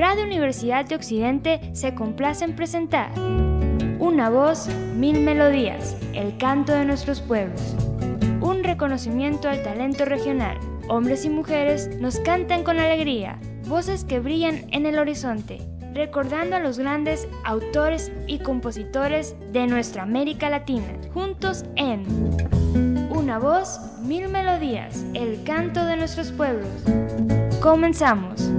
Radio Universidad de Occidente se complace en presentar Una voz, mil melodías, el canto de nuestros pueblos. Un reconocimiento al talento regional. Hombres y mujeres nos cantan con alegría, voces que brillan en el horizonte, recordando a los grandes autores y compositores de nuestra América Latina, juntos en Una voz, mil melodías, el canto de nuestros pueblos. Comenzamos.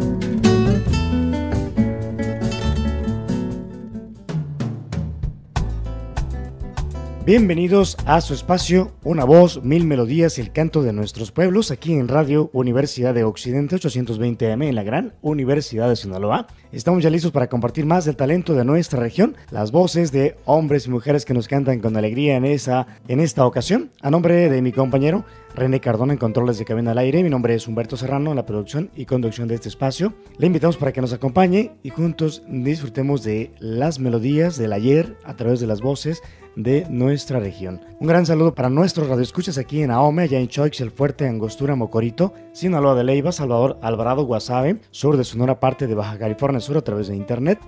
Bienvenidos a su espacio Una voz, mil melodías, el canto de nuestros pueblos, aquí en Radio Universidad de Occidente 820 AM en la gran Universidad de Sinaloa. Estamos ya listos para compartir más del talento de nuestra región, las voces de hombres y mujeres que nos cantan con alegría en esta ocasión. A nombre de mi compañero René Cardona en controles de cabina al aire, mi nombre es Humberto Serrano en la producción y conducción de este espacio. Le invitamos para que nos acompañe y juntos disfrutemos de las melodías del ayer a través de las voces de nuestra región. Un gran saludo para nuestros radioescuchas aquí en Ahome, allá en Choix, El Fuerte, Angostura, Mocorito, Sinaloa de Leyva, Salvador, Alvarado, Guasave, sur de Sonora, parte de Baja California Sur a través de internet,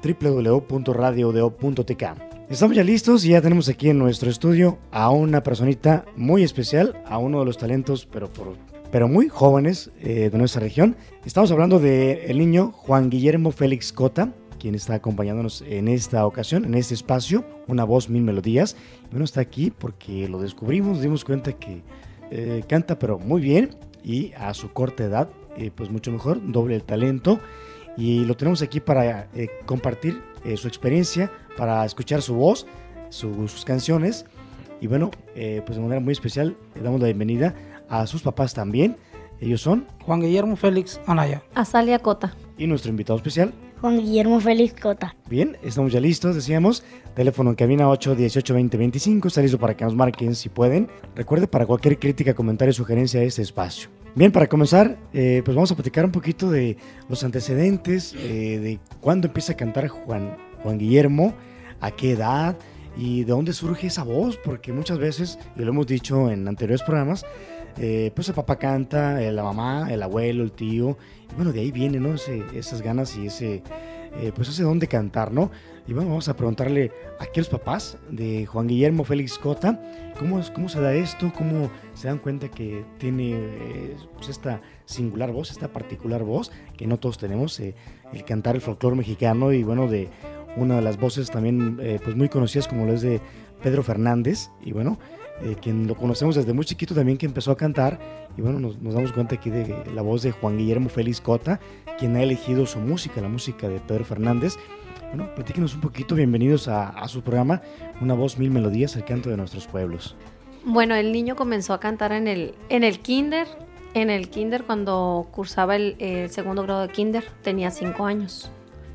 www.radiodeo.tk. Estamos ya listos y ya tenemos aquí en nuestro estudio a una personita muy especial, a uno de los talentos, pero muy jóvenes de nuestra región. Estamos hablando del niño Juan Guillermo Félix Cota, quien está acompañándonos en esta ocasión, en este espacio, Una voz, mil melodías. Bueno, está aquí porque lo descubrimos, nos dimos cuenta que canta pero muy bien y a su corta edad, pues mucho mejor, doble el talento. Y lo tenemos aquí para compartir su experiencia, para escuchar su voz, sus canciones. Y bueno, pues de manera muy especial le damos la bienvenida a sus papás también. Ellos son Juan Guillermo Félix Anaya, Azalia Cota y nuestro invitado especial Juan Guillermo Félix Cota. Bien, estamos ya listos, decíamos. Teléfono en cabina 818-2025. Está listo para que nos marquen si pueden. Recuerde, para cualquier crítica, comentario, sugerencia a este espacio. Bien, para comenzar, pues vamos a platicar un poquito de los antecedentes, de cuándo empieza a cantar Juan Guillermo, a qué edad y de dónde surge esa voz, porque muchas veces, y lo hemos dicho en anteriores programas, pues el papá canta, la mamá, el abuelo, el tío, y bueno, de ahí viene, ¿no? Esas ganas y ese don de cantar, ¿no? Y bueno, vamos a preguntarle aquí a los papás de Juan Guillermo Félix Cota, ¿cómo se da esto? ¿Cómo se dan cuenta que tiene pues esta singular voz, esta particular voz, que no todos tenemos, el cantar el folclore mexicano y bueno, de una de las voces también pues muy conocidas como lo es de Pedro Fernández, y bueno, quien lo conocemos desde muy chiquito también, que empezó a cantar, y bueno, nos damos cuenta aquí de la voz de Juan Guillermo Félix Cota, quien ha elegido su música, la música de Pedro Fernández. Bueno, platíquenos un poquito, bienvenidos a su programa, Una voz, mil melodías, el canto de nuestros pueblos. Bueno, el niño comenzó a cantar en el kinder. En el kinder, cuando cursaba el segundo grado de kinder, tenía 5 años.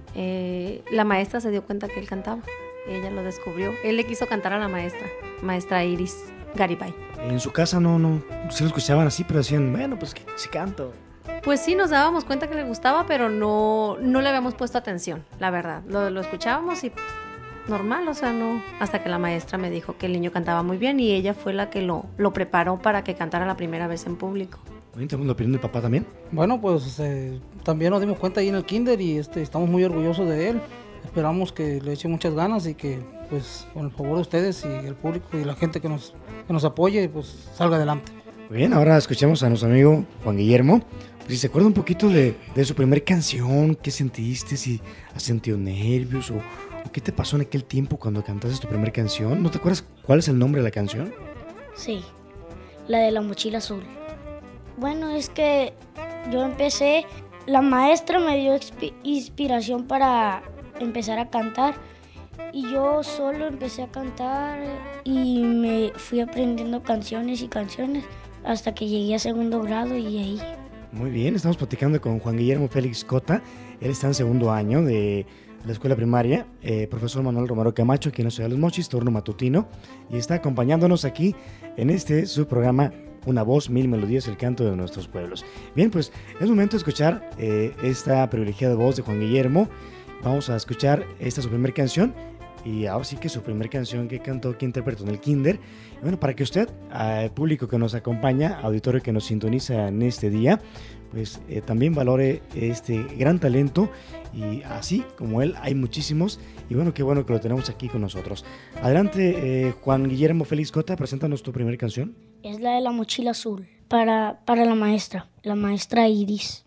La maestra se dio cuenta que él cantaba. Ella lo descubrió. Él le quiso cantar a la maestra Iris Garibay. En su casa no se lo escuchaban así, pero decían, bueno, pues que sí canto. Pues sí, nos dábamos cuenta que le gustaba, pero no le habíamos puesto atención, la verdad. Lo escuchábamos y normal, o sea, no. Hasta que la maestra me dijo que el niño cantaba muy bien y ella fue la que lo preparó para que cantara la primera vez en público. ¿Tenemos la opinión del papá también? Bueno, pues también nos dimos cuenta ahí en el kinder y estamos muy orgullosos de él. Esperamos que le eche muchas ganas y que, pues, con el favor de ustedes y el público y la gente que nos apoye, pues, salga adelante. Muy bien, ahora escuchemos a nuestro amigo Juan Guillermo. Si se acuerda un poquito de su primer canción, ¿qué sentiste? Si has sentido nervios o qué te pasó en aquel tiempo cuando cantaste tu primer canción. ¿No te acuerdas cuál es el nombre de la canción? Sí, la de La Mochila Azul. Bueno, es que yo empecé, la maestra me dio inspiración para empezar a cantar y yo solo empecé a cantar y me fui aprendiendo canciones hasta que llegué a segundo grado y ahí. Muy bien, estamos platicando con Juan Guillermo Félix Cota. Él está en segundo año de la escuela primaria, profesor Manuel Romero Camacho, aquí en la ciudad de Los Mochis, turno matutino, y está acompañándonos aquí en su programa Una voz, mil melodías, el canto de nuestros pueblos. Bien, pues es momento de escuchar esta privilegiada voz de Juan Guillermo. Vamos a escuchar esta su primera canción y ahora sí que su primera canción que cantó, que interpretó en el kinder. Y bueno, para que usted, público que nos acompaña, auditorio que nos sintoniza en este día, pues también valore este gran talento, y así como él hay muchísimos, y bueno, qué bueno que lo tenemos aquí con nosotros. Adelante, Juan Guillermo Félix Cota, preséntanos tu primera canción. Es la de La Mochila Azul, para la maestra Iris.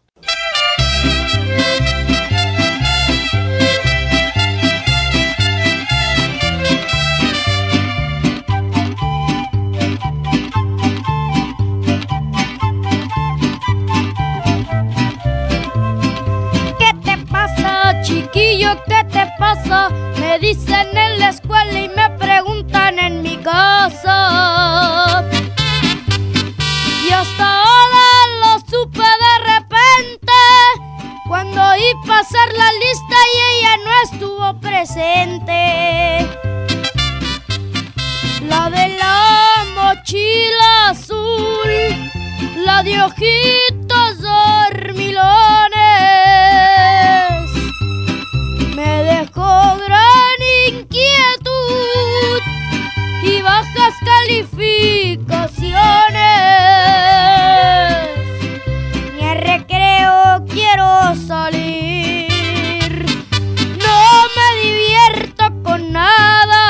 Chiquillo, ¿qué te pasa? Me dicen en la escuela y me preguntan en mi casa. Y hasta ahora lo supe de repente, cuando oí pasar la lista y ella no estuvo presente. La de la mochila azul, la de ojitos dormilones, me dejó gran inquietud y bajas calificaciones. Ni al recreo quiero salir, no me divierto con nada.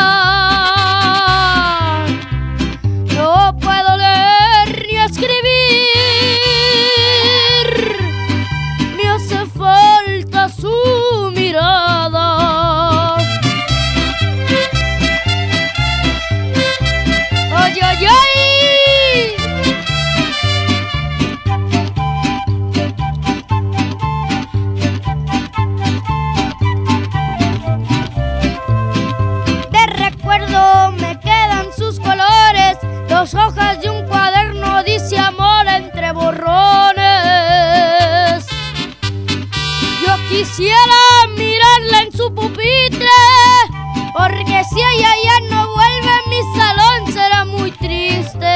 No puedo leer ni escribir, me hace falta su mirada. ¡Ay, ay, ay! De recuerdo me quedan sus colores, dos hojas de un cuaderno dice amor entre borrones. Yo quisiera mirarla en su pupitre, porque si ella ya no vuelve mi salón será muy triste.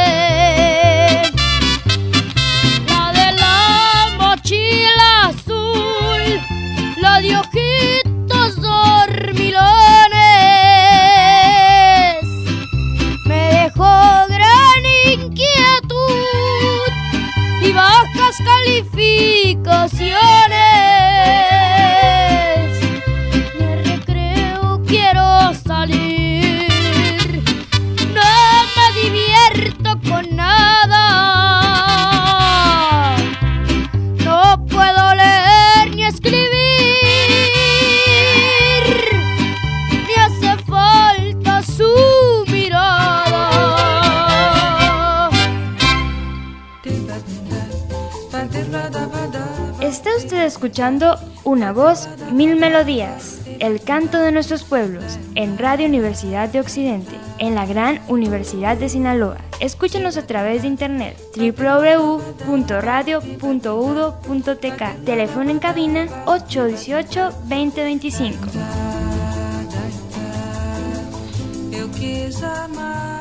La de la mochila azul, la de ojitos dormilones, me dejó gran inquietud y bajas calificaciones. Ni al recreo quiero salir, no me divierto con nada. No puedo leer ni escribir, me hace falta su mirada. Está usted escuchando Una Voz, Mil Melodías, el canto de nuestros pueblos, en Radio Universidad de Occidente, en la Gran Universidad de Sinaloa. Escúchanos a través de internet, www.radio.udo.tk, teléfono en cabina 818-2025. Eu quis amar.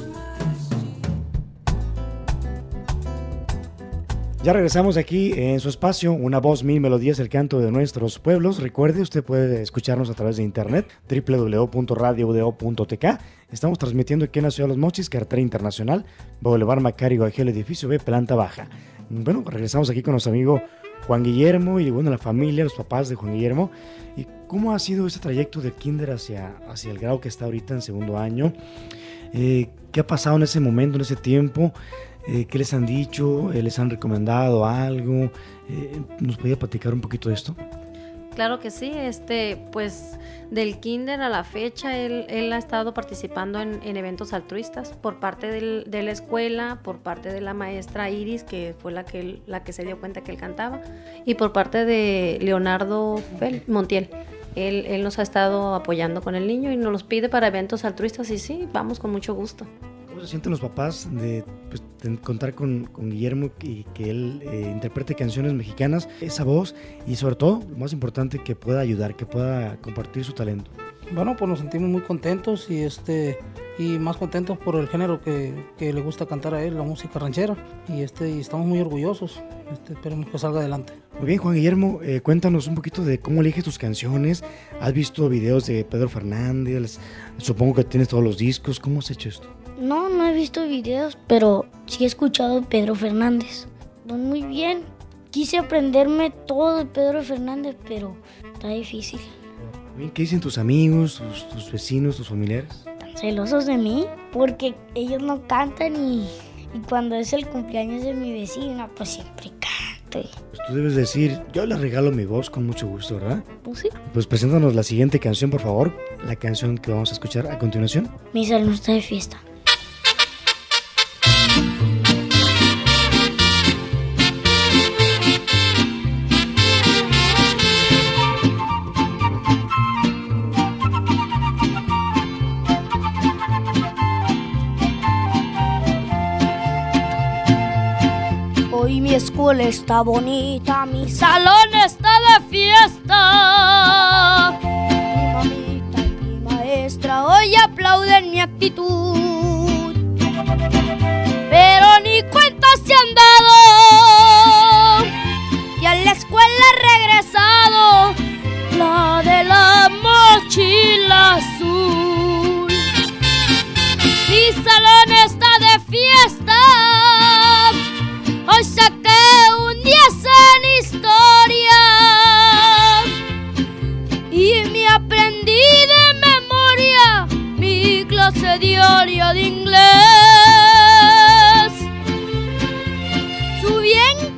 Ya regresamos aquí en su espacio, Una Voz, Mil Melodías, el canto de nuestros pueblos. Recuerde, usted puede escucharnos a través de internet, www.radio.udo.tk. Estamos transmitiendo aquí en la ciudad de Los Mochis, carretera internacional, Boulevard Macario Agel, edificio B, planta baja. Bueno, regresamos aquí con nuestro amigo Juan Guillermo y bueno, la familia, los papás de Juan Guillermo. ¿Y cómo ha sido ese trayecto de kinder hacia el grado que está ahorita en segundo año? ¿Qué ha pasado en ese momento, en ese tiempo? ¿Qué les han dicho? ¿Les han recomendado algo? ¿Nos podía platicar un poquito de esto? Claro que sí, pues del kinder a la fecha él ha estado participando en eventos altruistas por parte de la escuela, por parte de la maestra Iris, que fue la que se dio cuenta que él cantaba, y por parte de Leonardo Montiel. Él nos ha estado apoyando con el niño y nos los pide para eventos altruistas y sí, vamos con mucho gusto. ¿Cómo se sienten los papás de contar con Guillermo y que él interprete canciones mexicanas, esa voz y sobre todo, lo más importante, que pueda ayudar, que pueda compartir su talento? Bueno, pues nos sentimos muy contentos y y más contentos por el género que le gusta cantar a él, la música ranchera, y estamos muy orgullosos. Esperemos que salga adelante. Muy bien, Juan Guillermo, cuéntanos un poquito de cómo eliges tus canciones. ¿Has visto videos de Pedro Fernández? Supongo que tienes todos los discos. ¿Cómo has hecho esto? No he visto videos, pero sí he escuchado de Pedro Fernández. Muy bien. Quise aprenderme todo de Pedro Fernández, pero está difícil. ¿Qué dicen tus amigos, tus vecinos, tus familiares? Están celosos de mí porque ellos no cantan y cuando es el cumpleaños de mi vecina, pues siempre canto. Pues tú debes decir, yo le regalo mi voz con mucho gusto, ¿verdad? Pues sí. Pues preséntanos la siguiente canción, por favor. La canción que vamos a escuchar a continuación. Mi salón está de fiesta. Hoy mi escuela está bonita, mi salón está de fiesta. Mi mamita y mi maestra hoy aplauden mi actitud, pero ni cuenta se han dado que a la escuela ha regresado la de la mochila azul. Mi salón está de fiesta. Hoy saqué un 10 en historia y me aprendí de memoria mi clase diaria de inglés. Subí en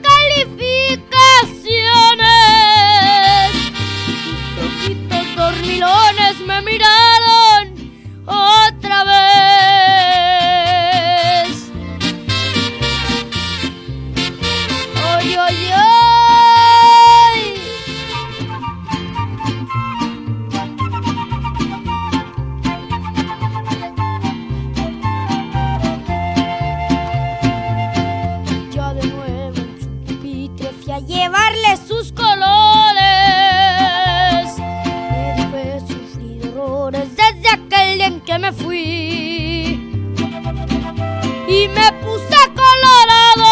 calificaciones, sus ojitos dormilones me miraron otra vez. Llevarle sus colores. Me dijo he sufrido horrores desde aquel día en que me fui y me puse colorado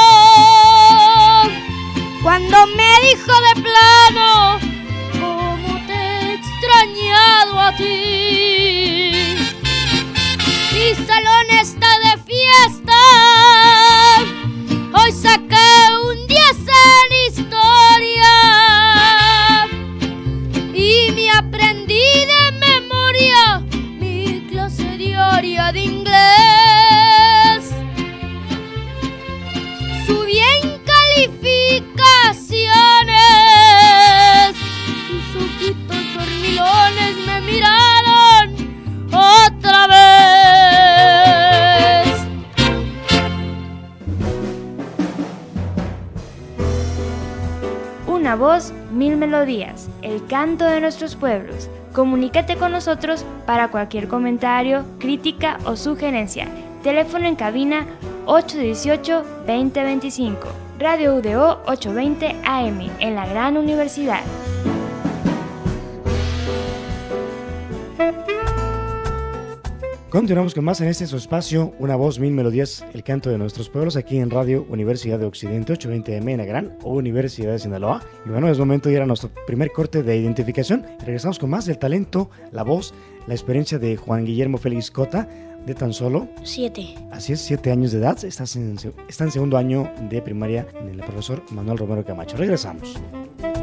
cuando me dijo de plano cómo te he extrañado a ti. Mi salón está de fiesta. Hoy saqué un 10 en historia y me aprendí de memoria mi clase diaria de inglés. Subí en calificaciones, sus ojitos dormilones me miraron otra vez. Una voz, 1000 melodías, el canto de nuestros pueblos. Comunícate con nosotros para cualquier comentario, crítica o sugerencia. Teléfono en cabina 818-2025. Radio UDO 820 AM en la Gran Universidad. Continuamos con más en este su espacio, Una voz, 1000 melodías, el canto de nuestros pueblos, aquí en Radio Universidad de Occidente, 820 AM en la Gran Universidad de Sinaloa. Y bueno, es momento de ir a nuestro primer corte de identificación. Regresamos con más del talento, la voz, la experiencia de Juan Guillermo Félix Cota, de tan solo 7. Así es, 7 años de edad. Está en segundo año de primaria en el profesor Manuel Romero Camacho. Regresamos.